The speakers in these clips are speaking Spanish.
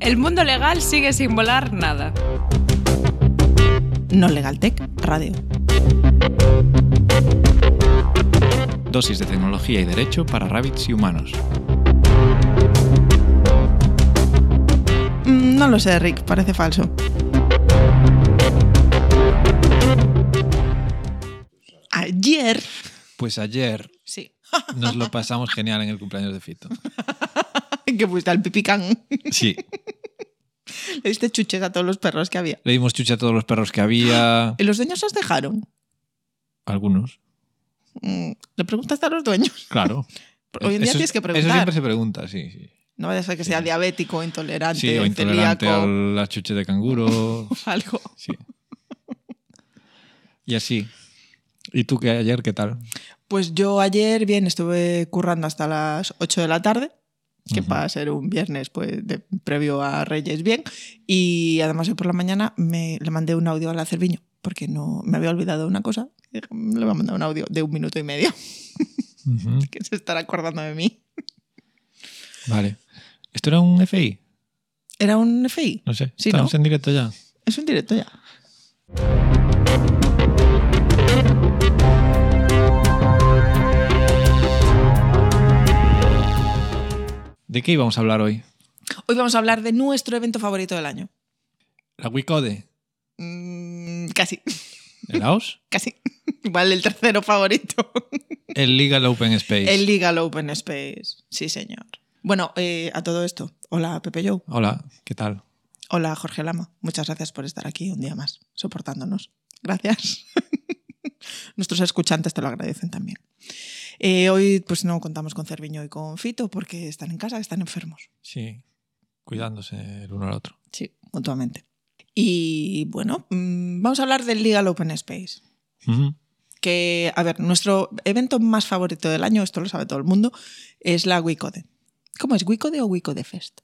El mundo legal sigue sin volar nada. No Legal Tech Radio. Dosis de tecnología y derecho para rabbits y humanos. No lo sé, Rick, parece falso. Ayer... Pues ayer Sí. nos lo pasamos genial en el cumpleaños de Fito. Que fuiste al pipicán. Sí, Le diste chuches a todos los perros que había. le dimos chuche a todos los perros que había. ¿Y los dueños os dejaron? Algunos, ¿Le preguntaste a los dueños? claro. Hoy en día Eso- tienes que Eso preguntar. siempre se pregunta, sí. No vaya a ser que sea diabético, intolerante, Sí, o intolerante celíaco, a la chuche de canguro. algo. Sí. Y así. ¿Y tú ayer qué tal? Pues yo ayer, bien, estuve currando hasta las 8 de la tarde, que para ser un viernes pues, previo a Reyes, bien. Y además hoy por la mañana le mandé un audio a la Cerviño, porque no me había olvidado una cosa. Le voy a mandar un audio de 1 minuto y medio, que se estará acordando de mí. Vale. ¿Esto era un FI? ¿Era un FI? No sé. Sí, Estamos ¿no? en directo ya. Es un directo ya. ¿De qué íbamos a hablar hoy? Hoy vamos a hablar de nuestro evento favorito del año. ¿La WICODE? Casi, ¿El AOS? casi. Igual el tercero favorito. El Legal Open Space. El Legal Open Space. Sí, señor. Bueno, a todo esto. Hola, Pepe Jou. Hola, ¿qué tal? Hola, Jorge Lama. Muchas gracias por estar aquí un día más, soportándonos. Gracias. Nuestros escuchantes te lo agradecen también. Hoy pues no contamos con Cerviño y con Fito porque están en casa, están enfermos. Sí, cuidándose el uno al otro. Sí, mutuamente. Y bueno, vamos a hablar del Legal Open Space. Ujú. Que, a ver, nuestro evento más favorito del año, esto lo sabe todo el mundo, es la WICODE. ¿Cómo es? ¿WICODE o WICODE Fest?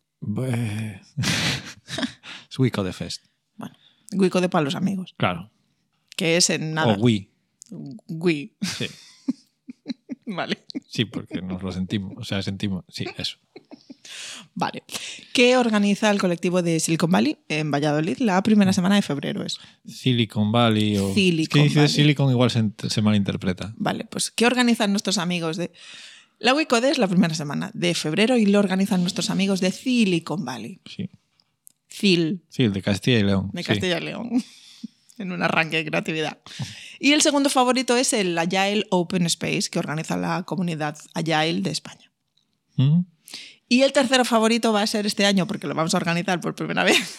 Es WICODE Fest. Bueno, WICODE para los amigos, Claro. que es en nada. O Wii. Wii. Sí. Vale. Sí, porque nos lo sentimos. O sea, sentimos. Sí, eso. Vale. ¿Qué organiza el colectivo de Silicon Valley en Valladolid la primera semana de febrero? Es. Silicon Valley o... Silicon es que dice Valley. Silicon igual se malinterpreta. Vale, pues ¿qué organizan nuestros amigos de... La WICODE es la primera semana de febrero y lo organizan nuestros amigos de Silicon Valley. Sí. CIL, Sí, el de Castilla y León. de Sí. Castilla y León. En un arranque de creatividad. Y el segundo favorito es el Agile Open Space, que organiza la comunidad Agile de España. ¿Mm? Y el tercero favorito va a ser este año, porque lo vamos a organizar por primera vez.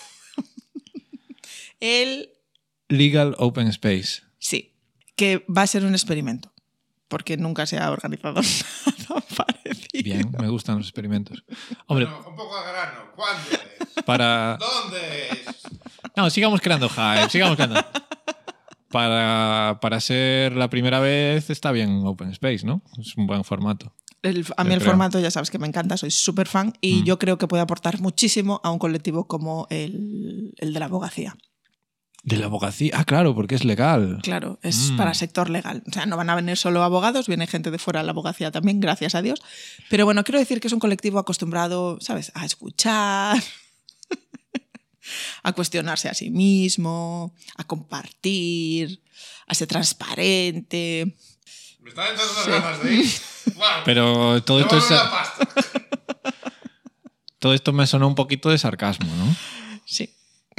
El... Legal Open Space. Sí, que va a ser un experimento, porque nunca se ha organizado nada parecido. Bien, me gustan los experimentos. Hombre, Bueno, un poco a grano. ¿Cuándo es? para... ¿Dónde es? No, sigamos creando hype, sigamos creando. Para ser la primera vez está bien Open Space, ¿no? Es un buen formato. A mí Yo el creo. formato ya sabes que me encanta, soy súper fan y yo creo que puede aportar muchísimo a un colectivo como el de la abogacía. De la abogacía. Ah, claro, porque es legal. Claro, es para sector legal. O sea, no van a venir solo abogados, viene gente de fuera de la abogacía también, gracias a Dios. Pero bueno, quiero decir que es un colectivo acostumbrado, ¿sabes?, a escuchar, a cuestionarse a sí mismo, a compartir, a ser transparente. Me están entrando unas ganas de ir. Guau. Pero todo esto, Devuelve la pasta. todo esto me sonó un poquito de sarcasmo, ¿no? Sí.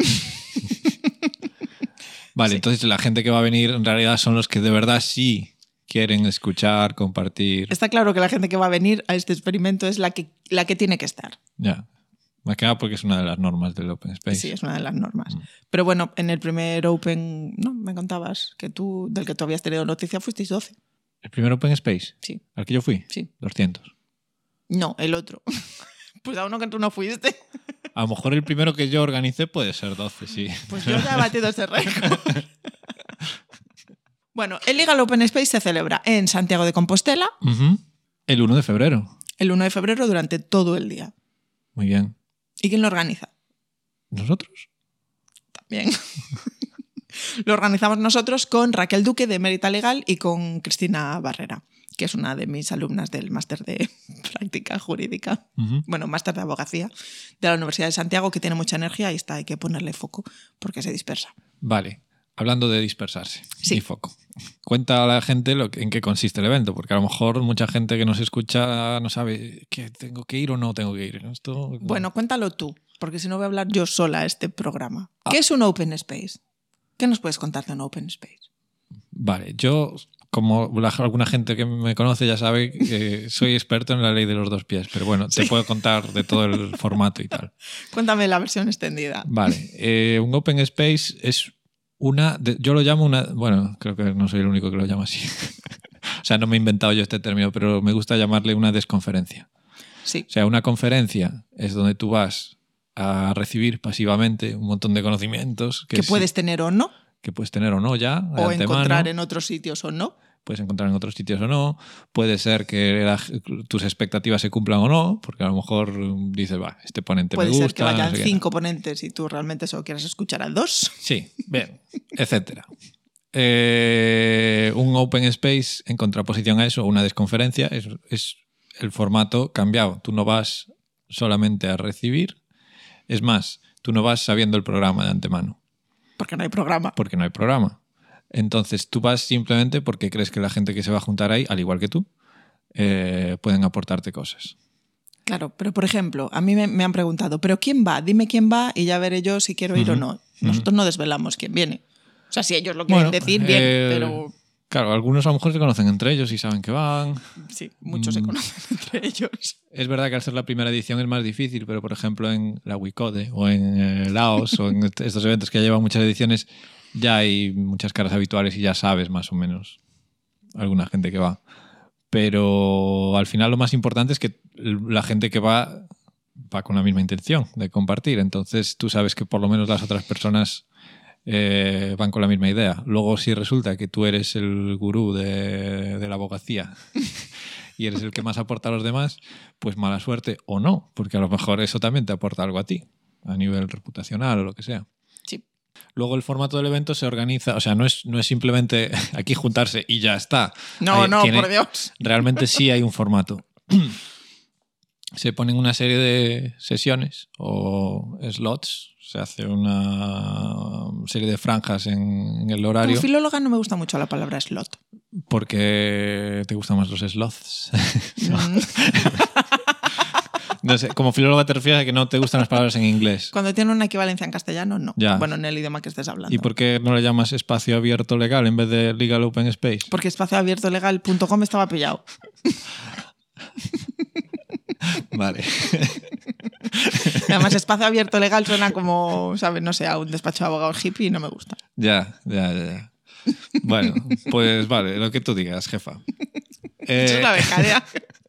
Vale, Sí. entonces la gente que va a venir en realidad son los que de verdad sí quieren escuchar, compartir. Está claro que la gente que va a venir a este experimento es la que tiene que estar. Ya. Más que nada porque es una de las normas del Open Space. Sí, es una de las normas. Pero bueno, en el primer Open, ¿no? Me contabas que tú, del que tú habías tenido noticia, fuisteis 12. ¿El primer Open Space? Sí, ¿Al que yo fui? sí. 200. No, el otro. Pues a uno que tú no fuiste. A lo mejor el primero que yo organicé puede ser 12, sí. Pues yo ya he batido ese récord. Bueno, el Legal Open Space se celebra en Santiago de Compostela Ujú. El 1 de febrero. el 1 de febrero durante todo el día. Muy bien. ¿Y quién lo organiza? ¿Nosotros? También. Lo organizamos nosotros con Raquel Duque de Mérita Legal y con Cristina Barrera. que es una de mis alumnas del máster de práctica jurídica, bueno, máster de abogacía de la Universidad de Santiago, que tiene mucha energía y hay que ponerle foco porque se dispersa. Vale, hablando de dispersarse Sí. y foco. Cuenta a la gente en qué consiste el evento, porque a lo mejor mucha gente que nos escucha no sabe que tengo que ir o no tengo que ir. Esto... Bueno, cuéntalo tú, porque si no voy a hablar yo sola este programa. ¿Qué es un Open Space? ¿Qué nos puedes contar de un Open Space? Vale, yo, como alguna gente que me conoce ya sabe que soy experto en la ley de los 2 pies, pero bueno, te puedo contar de todo el formato y tal. Cuéntame la versión extendida. Vale, un Open Space es yo lo llamo bueno, creo que no soy el único que lo llama así. O sea, no me he inventado yo este término, pero me gusta llamarle una desconferencia. Sí. O sea, una conferencia es donde tú vas a recibir pasivamente un montón de conocimientos que puedes tener o no. Que puedes tener o no ya. O encontrar en otros sitios o no. Puedes encontrar en otros sitios o no. Puede ser que tus expectativas se cumplan o no, porque a lo mejor dices, este ponente me gusta. Puede ser que vayan no sé 5 ponentes y tú realmente solo quieras escuchar a 2. Sí, bien, etcétera. Un open space, en contraposición a eso, una desconferencia, es el formato cambiado. Tú no vas solamente a recibir, es más, tú no vas sabiendo el programa de antemano. Porque no hay programa. Porque no hay programa. Entonces tú vas simplemente porque crees que la gente que se va a juntar ahí, al igual que tú, pueden aportarte cosas. Claro, pero por ejemplo, a mí me han preguntado, ¿pero quién va? Dime quién va y ya veré yo si quiero ir o no. Nosotros no desvelamos quién viene. O sea, si ellos lo quieren decir, bien, pero... Claro, algunos a lo mejor se conocen entre ellos y saben que van. Sí, muchos se conocen entre ellos. Es verdad que al ser la primera edición es más difícil, pero por ejemplo en la Wicode o en Laos o en estos eventos que ya llevan muchas ediciones ya hay muchas caras habituales y ya sabes más o menos alguna gente que va. Pero al final lo más importante es que la gente que va con la misma intención de compartir. Entonces tú sabes que por lo menos las otras personas van con la misma idea. Luego si resulta que tú eres el gurú de la abogacía y eres el que más aporta a los demás, pues mala suerte o no, porque a lo mejor eso también te aporta algo a ti, a nivel reputacional o lo que sea. Sí. Luego el formato del evento se organiza, o sea, no es simplemente aquí juntarse y ya está. No, por Dios. Realmente sí hay un formato. Se ponen una serie de sesiones o slots, se hace una serie de franjas en el horario. Como filóloga no me gusta mucho la palabra slot. Porque te gustan más los sloths. No sé, como filóloga te refieres a que no te gustan las palabras en inglés. Cuando tiene una equivalencia en castellano, no. Ya. Bueno, en el idioma que estés hablando. ¿Y por qué no le llamas espacio abierto legal en vez de legal open space? Porque espacioabiertolegal.com estaba pillado. Vale. Además, espacio abierto legal suena como, ¿sabes? No sé, a un despacho de abogados hippie y no me gusta. Ya. Bueno, pues vale, lo que tú digas, jefa. Eso es la becaria.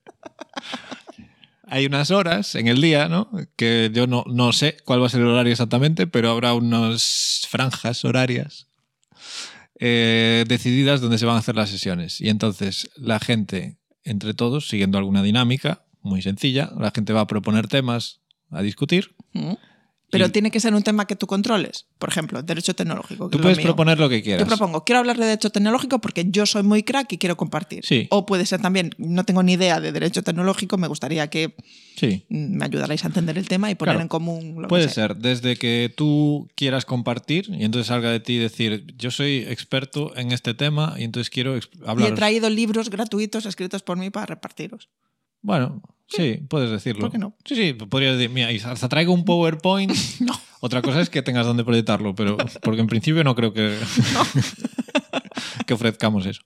Hay unas horas en el día, ¿no? Que yo no sé cuál va a ser el horario exactamente, pero habrá unas franjas horarias decididas donde se van a hacer las sesiones. Y entonces la gente, entre todos, siguiendo alguna dinámica muy sencilla, la gente va a proponer temas a discutir. Pero tiene que ser un tema que tú controles. Por ejemplo, derecho tecnológico. Tú puedes proponer lo que quieras. Yo propongo, quiero hablar de derecho tecnológico porque yo soy muy crack y quiero compartir. Sí. O puede ser también, no tengo ni idea de derecho tecnológico, me gustaría que me ayudarais a entender el tema y poner en común lo puede que sea. ser, desde que tú quieras compartir y entonces salga de ti decir, yo soy experto en este tema y entonces quiero hablar. Y he traído libros gratuitos escritos por mí para repartiros. Bueno, sí, puedes decirlo. ¿Por qué no? Sí, podrías decir, mira, y hasta traigo un PowerPoint. No. Otra cosa es que tengas donde proyectarlo, pero porque en principio no creo que, que ofrezcamos eso.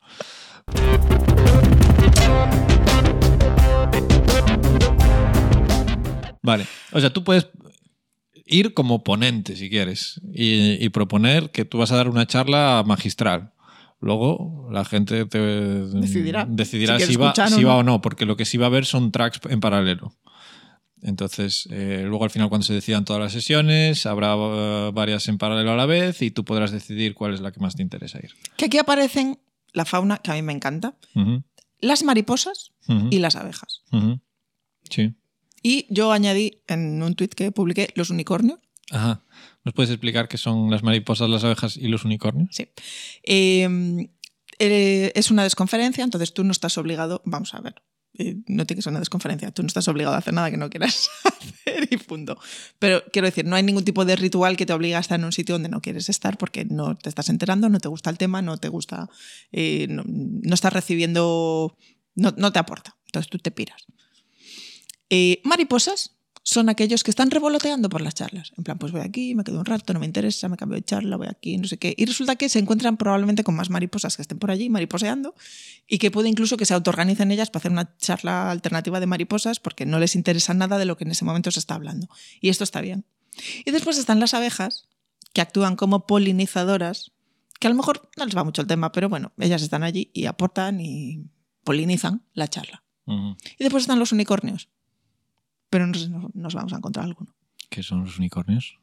Vale, o sea, tú puedes ir como ponente si quieres y proponer que tú vas a dar una charla magistral. Luego la gente decidirá si va o no, porque lo que sí va a haber son tracks en paralelo. Entonces, luego al final cuando se decidan todas las sesiones, habrá varias en paralelo a la vez y tú podrás decidir cuál es la que más te interesa ir. Que aquí aparecen la fauna, que a mí me encanta, las mariposas y las abejas. Sí. Y yo añadí en un tuit que publiqué los unicornios. Ajá. ¿Nos puedes explicar qué son las mariposas, las abejas y los unicornios? Sí. Es una desconferencia, entonces tú no estás obligado, vamos a ver, no tiene que ser una desconferencia, tú no estás obligado a hacer nada que no quieras hacer y punto. Pero quiero decir, no hay ningún tipo de ritual que te obligue a estar en un sitio donde no quieres estar porque no te estás enterando, no te gusta el tema, no te gusta, no estás recibiendo, no te aporta, entonces tú te piras. Mariposas son aquellos que están revoloteando por las charlas. En plan, pues voy aquí, me quedo un rato, no me interesa, me cambio de charla, voy aquí, no sé qué. Y resulta que se encuentran probablemente con más mariposas que estén por allí mariposeando y que puede incluso que se autoorganicen ellas para hacer una charla alternativa de mariposas porque no les interesa nada de lo que en ese momento se está hablando. Y esto está bien. Y después están las abejas, que actúan como polinizadoras, que a lo mejor no les va mucho el tema, pero bueno, ellas están allí y aportan y polinizan la charla. Uh-huh. Y después están los unicornios. Pero nos vamos a encontrar alguno. ¿Qué son los unicornios?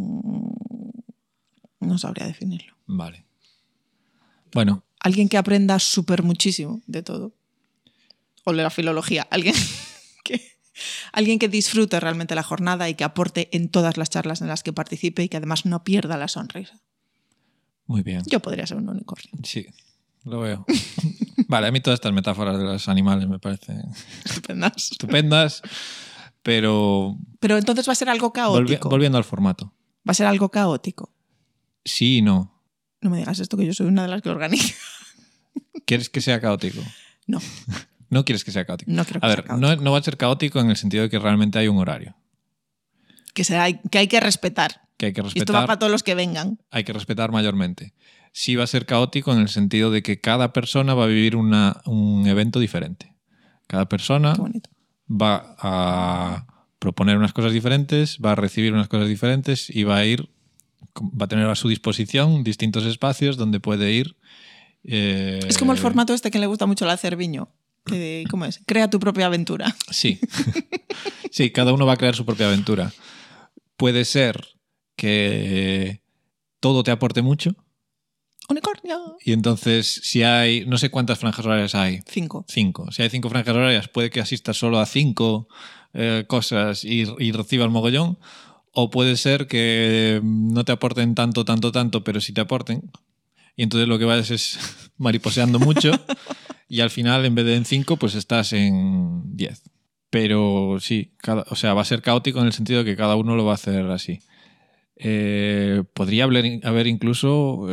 No sabría definirlo. Vale. Bueno. Alguien que aprenda súper muchísimo de todo. O de la filología. Alguien que disfrute realmente la jornada y que aporte en todas las charlas en las que participe y que además no pierda la sonrisa. Muy bien. Yo podría ser un unicornio. Sí, lo veo. Vale, a mí todas estas metáforas de los animales me parecen estupendas. Pero entonces va a ser algo caótico. Volviendo al formato. Va a ser algo caótico. Sí y no. No me digas esto, que yo soy una de las que organiza. ¿Quieres que sea caótico? No. ¿No quieres que sea caótico? No creo que sea caótico. No va a ser caótico en el sentido de que realmente hay un horario. Que hay que respetar. Que hay que respetar. Y esto va para todos los que vengan. Hay que respetar mayormente. Sí va a ser caótico en el sentido de que cada persona va a vivir un evento diferente. Cada persona va a proponer unas cosas diferentes, va a recibir unas cosas diferentes y va a tener a su disposición distintos espacios donde puede ir. Es como el formato este que le gusta mucho a Cerviño. ¿Cómo es? Crea tu propia aventura. Sí. Sí, cada uno va a crear su propia aventura. Puede ser que todo te aporte mucho. ¡Unicornio! Y entonces, si hay, no sé cuántas franjas horarias hay. 5. Si hay 5 franjas horarias, puede que asistas solo a 5 cosas y reciba el mogollón. O puede ser que no te aporten tanto, pero sí te aporten. Y entonces lo que vayas es mariposeando mucho. Y al final, en vez de en 5, pues estás en 10. Pero sí, va a ser caótico en el sentido de que cada uno lo va a hacer así. Podría haber incluso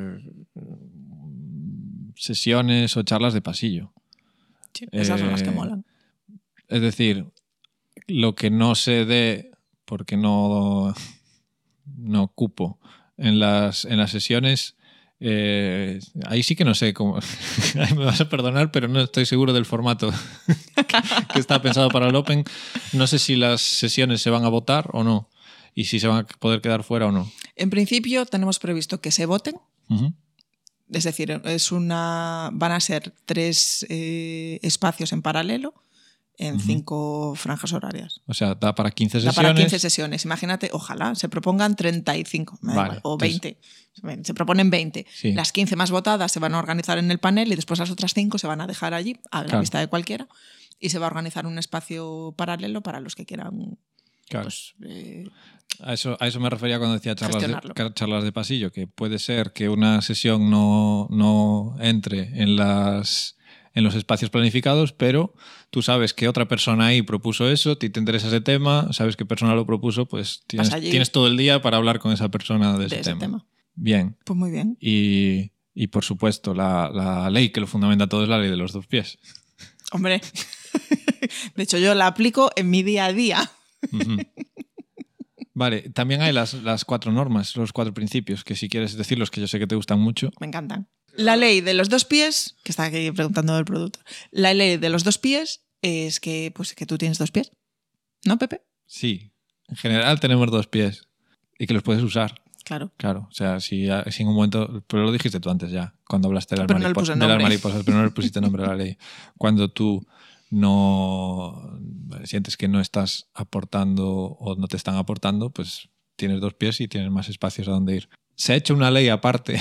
sesiones o charlas de pasillo. Sí, esas son las que molan. Es decir, lo que no se dé porque no cupo en las sesiones, ahí sí que no sé cómo. Me vas a perdonar, pero no estoy seguro del formato que está pensado para el Open. No sé si las sesiones se van a votar o no. Y si se van a poder quedar fuera o no. En principio tenemos previsto que se voten. Uh-huh. Es decir, van a ser 3 espacios en paralelo en 5 franjas horarias. O sea, da para 15 sesiones. Da para 15 sesiones. Imagínate, ojalá se propongan 35 vale, o 20. Entonces, se proponen 20. Sí. Las 15 más votadas se van a organizar en el panel y después las otras 5 se van a dejar allí a la vista de cualquiera y se va a organizar un espacio paralelo para los que quieran. Claro. Pues, a eso me refería cuando decía charlas de pasillo, que puede ser que una sesión no entre en los espacios planificados, pero tú sabes que otra persona ahí propuso eso, te interesa ese tema, sabes qué persona lo propuso, pues tienes todo el día para hablar con esa persona de ese tema. Bien. Pues muy bien. Y por supuesto, la ley que lo fundamenta todo es la ley de los 2 pies. Hombre, de hecho yo la aplico en mi día a día. Uh-huh. Vale, también hay las 4 normas, los 4 principios, que si quieres decirlos, que yo sé que te gustan mucho. Me encantan. La ley de los 2 pies, que está aquí preguntando del producto. La ley de los 2 pies es que tú tienes 2 pies. ¿No, Pepe? Sí, en general tenemos 2 pies y que los puedes usar. Claro. Claro, o sea, si en un momento... Pero lo dijiste tú antes ya, cuando hablaste de las mariposas, pero no le pusiste nombre a la ley. Cuando tú no sientes que no estás aportando o no te están aportando, pues tienes 2 pies y tienes más espacios a donde ir. Se ha hecho una ley aparte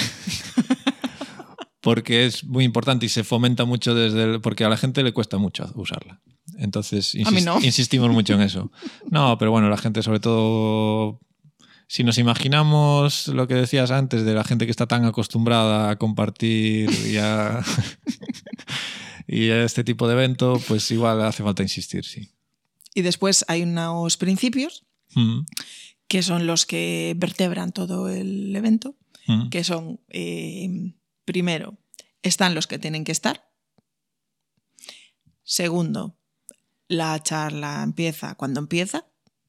porque es muy importante y se fomenta mucho porque a la gente le cuesta mucho usarla. Entonces a mí no. insistimos mucho en eso. No, pero bueno, la gente sobre todo si nos imaginamos lo que decías antes de la gente que está tan acostumbrada a compartir y a, y a este tipo de evento, pues igual hace falta insistir, sí. Y después hay unos principios que son los que vertebran todo el evento, que son, primero, están los que tienen que estar. Segundo, la charla empieza cuando empieza.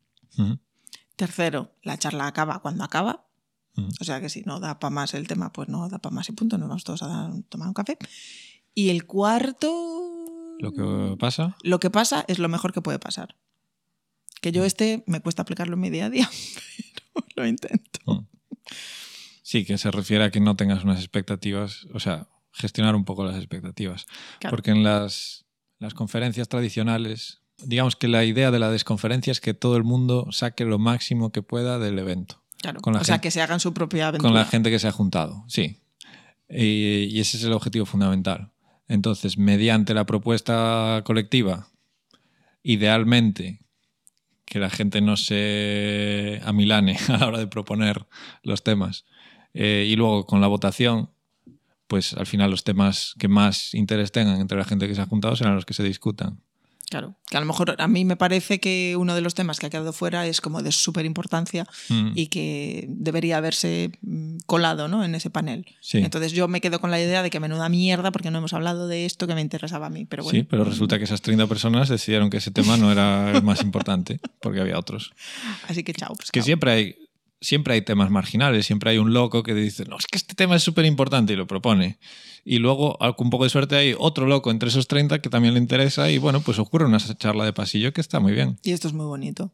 Tercero, la charla acaba cuando acaba. O sea que si no da para más el tema, pues no da para más y punto. Nos vamos todos a tomar un café. Y el cuarto... ¿Lo que pasa? Lo que pasa es lo mejor que puede pasar. Que yo me cuesta aplicarlo en mi día a día, pero lo intento. Sí, que se refiere a que no tengas unas expectativas, o sea, gestionar un poco las expectativas. Claro. Porque en las conferencias tradicionales, digamos que la idea de la desconferencia es que todo el mundo saque lo máximo que pueda del evento. Claro, sea, que se hagan su propia aventura. Con la gente que se ha juntado, sí. Y ese es el objetivo fundamental. Entonces, mediante la propuesta colectiva, idealmente, que la gente no se amilane a la hora de proponer los temas. Y luego, con la votación, pues al final los temas que más interés tengan entre la gente que se ha juntado serán los que se discutan. Claro, que a lo mejor a mí me parece que uno de los temas que ha quedado fuera es como de súper importancia y que debería haberse colado, ¿no?, en ese panel. Sí. Entonces yo me quedo con la idea de que menuda mierda porque no hemos hablado de esto que me interesaba a mí. Pero bueno. Sí, pero resulta que esas 30 personas decidieron que ese tema no era el más importante porque había otros. Así que chao. Pues, que siempre hay temas marginales, siempre hay un loco que dice, no, es que este tema es súper importante y lo propone. Y luego, con un poco de suerte, hay otro loco entre esos 30 que también le interesa y bueno, pues ocurre una charla de pasillo que está muy bien. Y esto es muy bonito.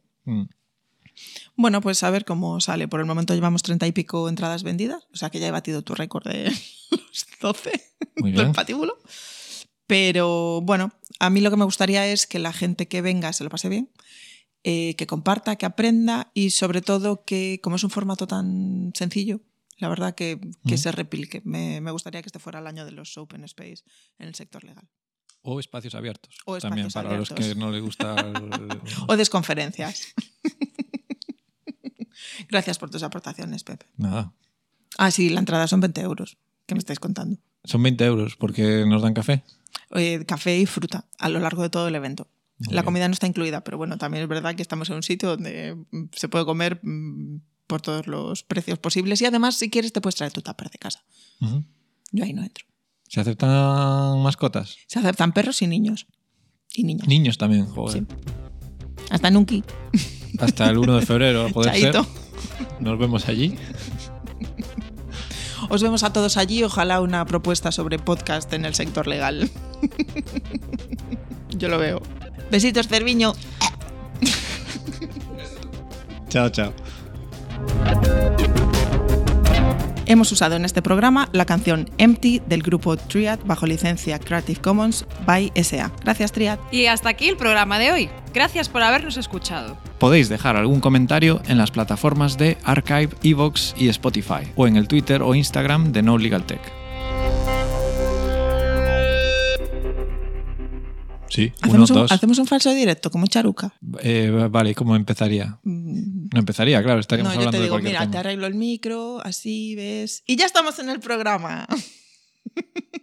Bueno, pues a ver cómo sale. Por el momento llevamos 30 y pico entradas vendidas, o sea que ya he batido tu récord de los 12 del patíbulo. Pero bueno, a mí lo que me gustaría es que la gente que venga se lo pase bien, que comparta, que aprenda y sobre todo que, como es un formato tan sencillo, la verdad que se replique. Me gustaría que este fuera el año de los Open Space en el sector legal. O espacios abiertos. O espacios también para abiertos. Los que no les gusta... O desconferencias. Gracias por tus aportaciones, Pepe. Nada. Ah, sí, la entrada son 20 euros. ¿Qué me estáis contando? Son 20 euros porque nos dan café. Café y fruta a lo largo de todo el evento. La comida no está incluida, pero bueno, también es verdad que estamos en un sitio donde se puede comer por todos los precios posibles y además, si quieres, te puedes traer tu tupper de casa. Yo ahí no entro. ¿Se aceptan mascotas? Se aceptan perros y niños. Y niñas. Niños también, joder. Sí. Hasta Nuki. Hasta el 1 de febrero, a poder Chaito. ser. Nos vemos allí. Os vemos a todos allí. Ojalá una propuesta sobre podcast en el sector legal. Yo lo veo. Besitos, Cerviño. Chao, chao. Hemos usado en este programa la canción Empty del grupo Triad bajo licencia Creative Commons by SA. Gracias, Triad. Y hasta aquí el programa de hoy. Gracias por habernos escuchado. Podéis dejar algún comentario en las plataformas de Archive, Evox y Spotify, o en el Twitter o Instagram de No Legal Tech. Sí, ¿Hacemos un falso directo como Charuca? Vale, ¿cómo empezaría? No empezaría, claro, estaríamos hablando de cualquier tema. Mira, te arreglo el micro, así ves. Y ya estamos en el programa.